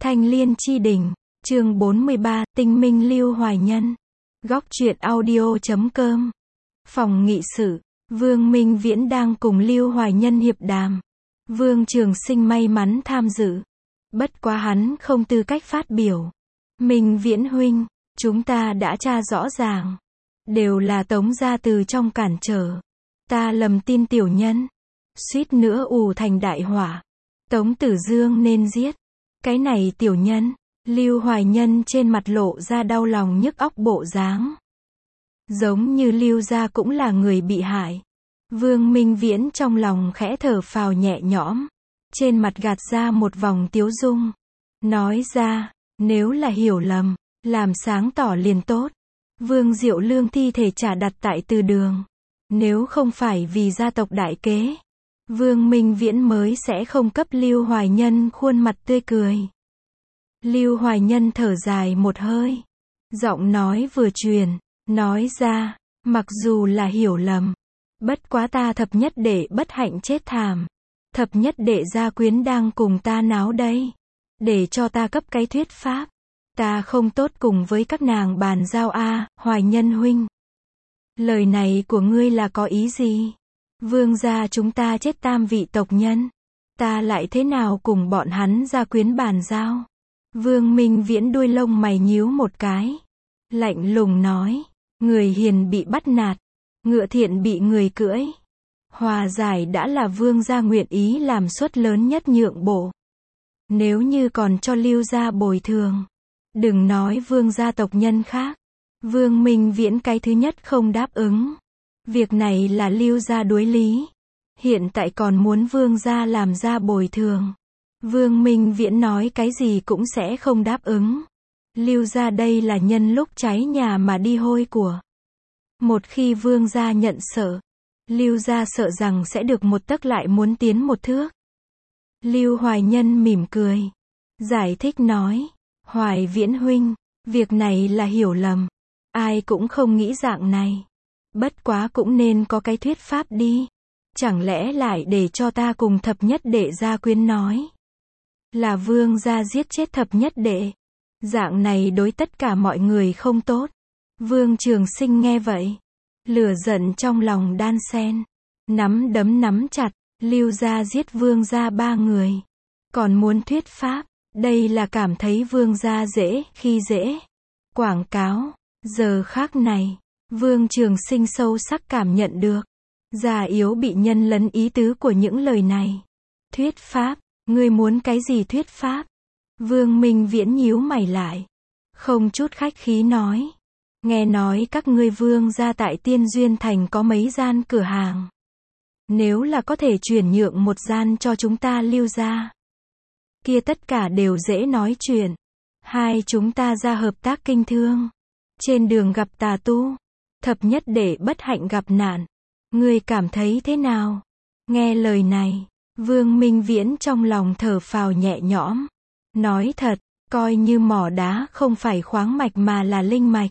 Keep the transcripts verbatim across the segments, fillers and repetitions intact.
Thanh Liên Chi Đỉnh, chương bốn mươi ba, Tinh Minh Lưu Hoài Nhân. Góc truyện audio chấm com. Phòng nghị sự, Vương Minh Viễn đang cùng Lưu Hoài Nhân hiệp đàm. Vương Trường Sinh may mắn tham dự. Bất quá hắn không tư cách phát biểu. Minh Viễn huynh, chúng ta đã tra rõ ràng. Đều là Tống gia từ trong cản trở. Ta lầm tin tiểu nhân. Suýt nữa ù thành đại họa. Tống Tử Dương nên giết. Cái này tiểu nhân. Lưu Hoài Nhân trên mặt lộ ra đau lòng nhức óc bộ dáng. Giống như Lưu gia cũng là người bị hại. Vương Minh Viễn trong lòng khẽ thở phào nhẹ nhõm. Trên mặt gạt ra một vòng tiếu dung. Nói ra, nếu là hiểu lầm, làm sáng tỏ liền tốt. Vương Diệu Lương thi thể trả đặt tại từ đường. Nếu không phải vì gia tộc đại kế, Vương Minh Viễn mới sẽ không cấp Lưu Hoài Nhân khuôn mặt tươi cười. Lưu Hoài Nhân thở dài một hơi. Giọng nói vừa truyền, nói ra, mặc dù là hiểu lầm. Bất quá ta thập nhất đệ bất hạnh chết thảm. Thập nhất đệ gia quyến đang cùng ta náo đây. Để cho ta cấp cái thuyết pháp. Ta không tốt cùng với các nàng bàn giao a, Hoài Nhân huynh. Lời này của ngươi là có ý gì? Vương gia chúng ta chết tam vị tộc nhân. Ta lại thế nào cùng bọn hắn gia quyến bàn giao? Vương Minh Viễn đuôi lông mày nhíu một cái. Lạnh lùng nói. Người hiền bị bắt nạt. Ngựa thiện bị người cưỡi. Hòa giải đã là vương gia nguyện ý làm suất lớn nhất nhượng bộ. Nếu như còn cho Lưu gia bồi thường. Đừng nói vương gia tộc nhân khác. Vương Minh Viễn cái thứ nhất không đáp ứng. Việc này là Lưu gia đối lý. Hiện tại còn muốn vương gia làm ra bồi thường. Vương Minh Viễn nói cái gì cũng sẽ không đáp ứng. Lưu gia đây là nhân lúc cháy nhà mà đi hôi của. Một khi vương gia nhận sợ, Lưu gia sợ rằng sẽ được một tấc lại muốn tiến một thước. Lưu Hoài Nhân mỉm cười. Giải thích nói. Hoài Viễn huynh, việc này là hiểu lầm. Ai cũng không nghĩ dạng này. Bất quá cũng nên có cái thuyết pháp đi. Chẳng lẽ lại để cho ta cùng thập nhất đệ gia quyến nói. Là vương gia giết chết thập nhất đệ. Dạng này đối tất cả mọi người không tốt. Vương Trường Sinh nghe vậy. Lửa giận trong lòng đan xen. Nắm đấm nắm chặt. Lưu gia giết vương gia ba người. Còn muốn thuyết pháp. Đây là cảm thấy vương gia dễ khi dễ. Quảng cáo. Giờ khác này. Vương Trường Sinh sâu sắc cảm nhận được. Già yếu bị nhân lấn ý tứ của những lời này. Thuyết pháp. Ngươi muốn cái gì thuyết pháp? Vương Minh Viễn nhíu mày lại. Không chút khách khí nói. Nghe nói các ngươi vương gia tại Tiên Duyên Thành có mấy gian cửa hàng. Nếu là có thể chuyển nhượng một gian cho chúng ta Lưu gia. Kia tất cả đều dễ nói chuyện. Hai chúng ta ra hợp tác kinh thương. Trên đường gặp tà tu. Thập nhất đệ bất hạnh gặp nạn. Ngươi cảm thấy thế nào? Nghe lời này. Vương Minh Viễn trong lòng thở phào nhẹ nhõm. Nói thật, coi như mỏ đá không phải khoáng mạch mà là linh mạch.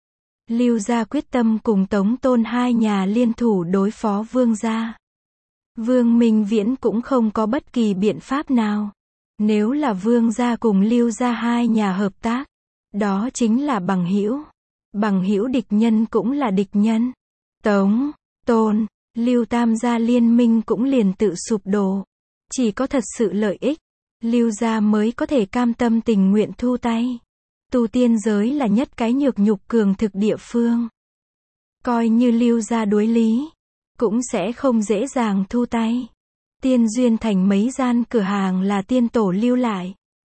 Lưu gia quyết tâm cùng Tống Tôn hai nhà liên thủ đối phó vương gia. Vương Minh Viễn cũng không có bất kỳ biện pháp nào. Nếu là vương gia cùng Lưu gia hai nhà hợp tác, đó chính là bằng hữu. Bằng hữu địch nhân cũng là địch nhân. Tống, Tôn, Lưu tam gia liên minh cũng liền tự sụp đổ. Chỉ có thật sự lợi ích, Lưu gia mới có thể cam tâm tình nguyện thu tay. Tu tiên giới là nhất cái nhược nhục cường thực địa phương. Coi như Lưu gia đối lý, cũng sẽ không dễ dàng thu tay. Tiên Duyên Thành mấy gian cửa hàng là tiên tổ lưu lại.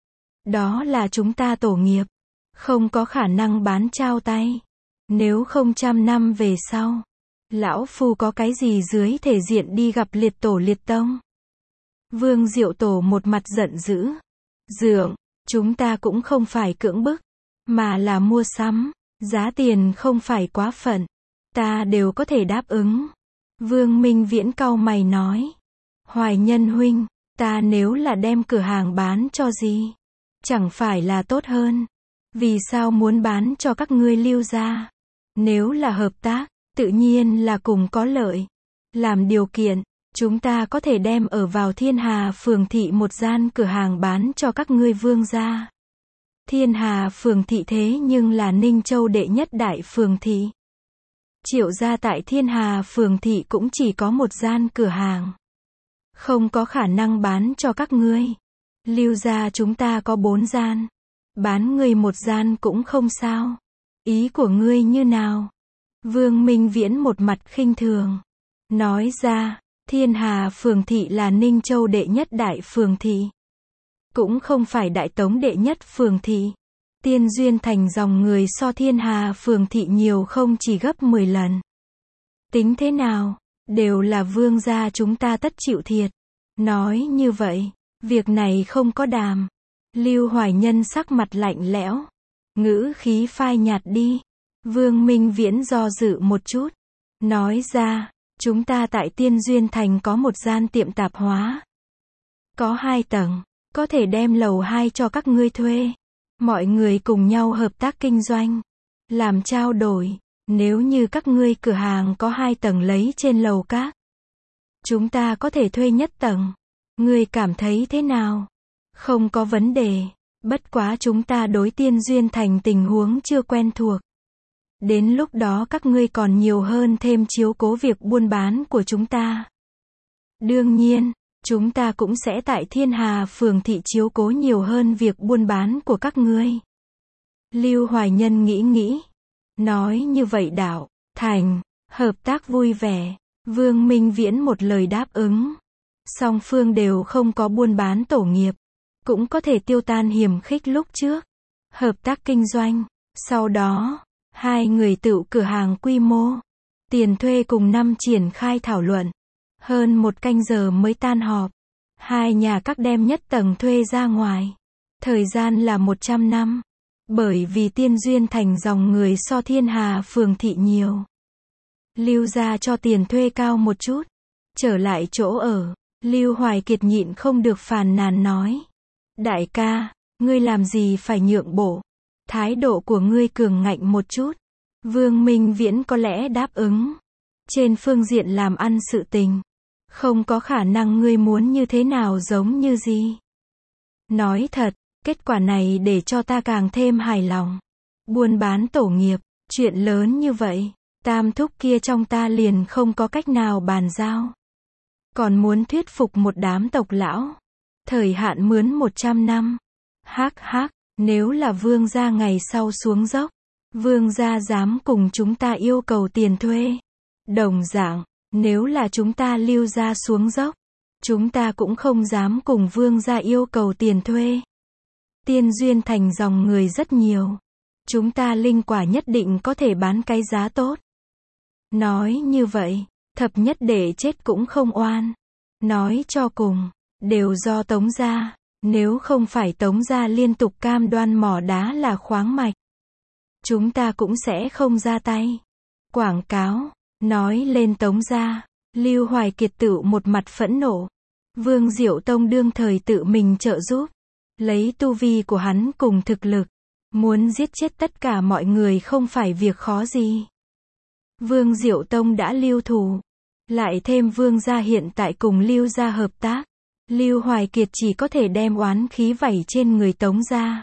Đó là chúng ta tổ nghiệp. Không có khả năng bán trao tay. Nếu không trăm năm về sau, lão phu có cái gì dưới thể diện đi gặp liệt tổ liệt tông. Vương Diệu Tổ một mặt giận dữ. Dượng, chúng ta cũng không phải cưỡng bức, mà là mua sắm. Giá tiền không phải quá phận. Ta đều có thể đáp ứng. Vương Minh Viễn cau mày nói. Hoài Nhân huynh, ta nếu là đem cửa hàng bán cho gì? Chẳng phải là tốt hơn? Vì sao muốn bán cho các ngươi Lưu gia? Nếu là hợp tác, tự nhiên là cùng có lợi. Làm điều kiện, chúng ta có thể đem ở vào Thiên Hà Phường thị một gian cửa hàng bán cho các ngươi vương gia. Thiên Hà Phường thị thế nhưng là Ninh Châu đệ nhất đại phường thị. Triệu gia tại Thiên Hà Phường thị cũng chỉ có một gian cửa hàng. Không có khả năng bán cho các ngươi. Lưu gia chúng ta có bốn gian. Bán ngươi một gian cũng không sao. Ý của ngươi như nào? Vương Minh Viễn một mặt khinh thường. Nói ra, Thiên Hà Phường thị là Ninh Châu đệ nhất đại phường thị. Cũng không phải Đại Tống đệ nhất phường thị. Tiên Duyên Thành dòng người so Thiên Hà Phường thị nhiều không chỉ gấp mười lần. Tính thế nào, đều là vương gia chúng ta tất chịu thiệt. Nói như vậy, việc này không có đàm. Lưu Hoài Nhân sắc mặt lạnh lẽo, ngữ khí phai nhạt đi. Vương Minh Viễn do dự một chút, nói ra, chúng ta tại Tiên Duyên Thành có một gian tiệm tạp hóa. Có hai tầng, có thể đem lầu hai cho các ngươi thuê. Mọi người cùng nhau hợp tác kinh doanh, làm trao đổi. Nếu như các ngươi cửa hàng có hai tầng lấy trên lầu các, chúng ta có thể thuê nhất tầng. Ngươi cảm thấy thế nào? Không có vấn đề. Bất quá chúng ta đối Tiên Duyên Thành tình huống chưa quen thuộc. Đến lúc đó các ngươi còn nhiều hơn thêm chiếu cố việc buôn bán của chúng ta. Đương nhiên, chúng ta cũng sẽ tại Thiên Hà Phường thị chiếu cố nhiều hơn việc buôn bán của các ngươi. Lưu Hoài Nhân nghĩ nghĩ. Nói như vậy đạo, thành, hợp tác vui vẻ. Vương Minh Viễn một lời đáp ứng. Song phương đều không có buôn bán tổ nghiệp. Cũng có thể tiêu tan hiểm khích lúc trước. Hợp tác kinh doanh. Sau đó, hai người tự cửa hàng quy mô. Tiền thuê cùng năm triển khai thảo luận. Hơn một canh giờ mới tan họp. Hai nhà các đem nhất tầng thuê ra ngoài. Thời gian là một trăm năm. Bởi vì Tiên Duyên Thành dòng người so Thiên Hà Phường thị nhiều. Lưu gia cho tiền thuê cao một chút. Trở lại chỗ ở, Lưu Hoài Kiệt nhịn không được phàn nàn nói. Đại ca, ngươi làm gì phải nhượng bộ. Thái độ của ngươi cường ngạnh một chút. Vương Minh Viễn có lẽ đáp ứng. Trên phương diện làm ăn sự tình. Không có khả năng ngươi muốn như thế nào giống như gì. Nói thật, kết quả này để cho ta càng thêm hài lòng. Buôn bán tổ nghiệp, chuyện lớn như vậy, tam thúc kia trong ta liền không có cách nào bàn giao. Còn muốn thuyết phục một đám tộc lão. Thời hạn mướn một trăm năm. Hắc hắc, nếu là vương gia ngày sau xuống dốc, vương gia dám cùng chúng ta yêu cầu tiền thuê. Đồng dạng, nếu là chúng ta Lưu gia xuống dốc, chúng ta cũng không dám cùng vương gia yêu cầu tiền thuê. Tiên Duyên Thành dòng người rất nhiều. Chúng ta linh quả nhất định có thể bán cái giá tốt. Nói như vậy, thập nhất đệ chết cũng không oan. Nói cho cùng, đều do Tống gia. Nếu không phải Tống gia liên tục cam đoan mỏ đá là khoáng mạch, chúng ta cũng sẽ không ra tay. Quảng cáo, nói lên Tống gia, Lưu Hoài Kiệt tự một mặt phẫn nộ. Vương Diệu Tông đương thời tự mình trợ giúp. Lấy tu vi của hắn cùng thực lực, muốn giết chết tất cả mọi người không phải việc khó gì. Vương Diệu Tông đã lưu thù, lại thêm Vương gia hiện tại cùng Lưu gia hợp tác, Lưu Hoài Kiệt chỉ có thể đem oán khí vẩy trên người Tống gia.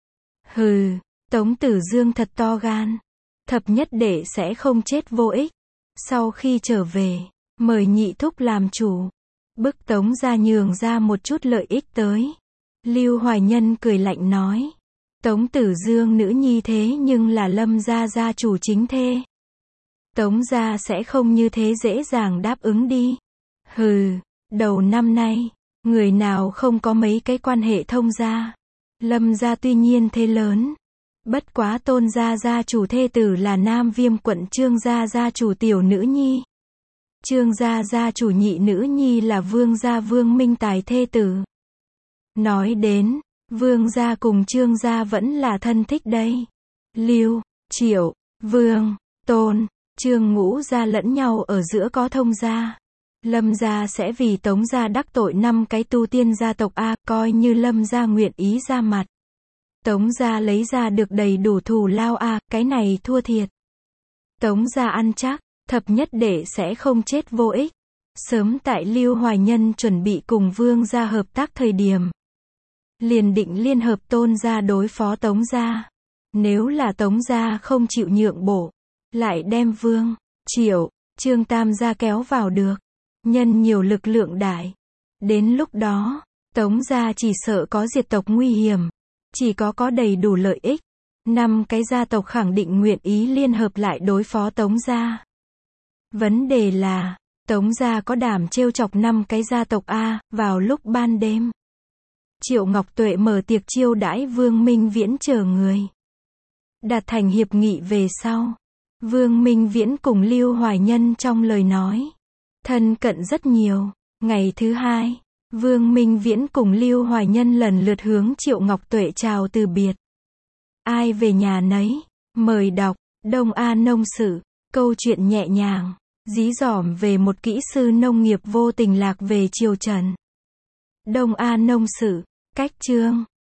Hừ, Tống Tử Dương thật to gan. Thập nhất đệ sẽ không chết vô ích. Sau khi trở về, mời nhị thúc làm chủ, bức Tống gia nhường ra một chút lợi ích tới. Lưu Hoài Nhân cười lạnh nói. Tống Tử Dương nữ nhi thế nhưng là Lâm gia gia chủ chính thê. Tống gia sẽ không như thế dễ dàng đáp ứng đi. Hừ, đầu năm nay, người nào không có mấy cái quan hệ thông gia. Lâm gia tuy nhiên thế lớn. Bất quá Tôn gia gia chủ thê tử là Nam Viêm quận Trương gia gia chủ tiểu nữ nhi. Trương gia gia chủ nhị nữ nhi là Vương gia Vương Minh Tài thê tử. Nói đến, Vương gia cùng Trương gia vẫn là thân thích đây. Lưu, Triệu, Vương, Tôn, Trương ngũ gia lẫn nhau ở giữa có thông gia. Lâm gia sẽ vì Tống gia đắc tội năm cái tu tiên gia tộc A, coi như Lâm gia nguyện ý ra mặt. Tống gia lấy ra được đầy đủ thù lao A, cái này thua thiệt. Tống gia ăn chắc, thập nhất đệ sẽ không chết vô ích. Sớm tại Lưu Hoài Nhân chuẩn bị cùng Vương gia hợp tác thời điểm, liền định liên hợp Tôn gia đối phó Tống gia. Nếu là Tống gia không chịu nhượng bộ, lại đem Vương, Triệu, Trương tam gia kéo vào được, nhân nhiều lực lượng đại. Đến lúc đó, Tống gia chỉ sợ có diệt tộc nguy hiểm, chỉ có có đầy đủ lợi ích. Năm cái gia tộc khẳng định nguyện ý liên hợp lại đối phó Tống gia. Vấn đề là, Tống gia có đảm trêu chọc năm cái gia tộc A, vào lúc ban đêm. Triệu Ngọc Tuệ mở tiệc chiêu đãi Vương Minh Viễn chờ người. Đạt thành hiệp nghị về sau, Vương Minh Viễn cùng Lưu Hoài Nhân trong lời nói, thân cận rất nhiều. Ngày thứ hai, Vương Minh Viễn cùng Lưu Hoài Nhân lần lượt hướng Triệu Ngọc Tuệ chào từ biệt. Ai về nhà nấy, mời đọc, Đông A Nông Sự, câu chuyện nhẹ nhàng, dí dỏm về một kỹ sư nông nghiệp vô tình lạc về triều Trần. Đông A Nông Sự, cách chương.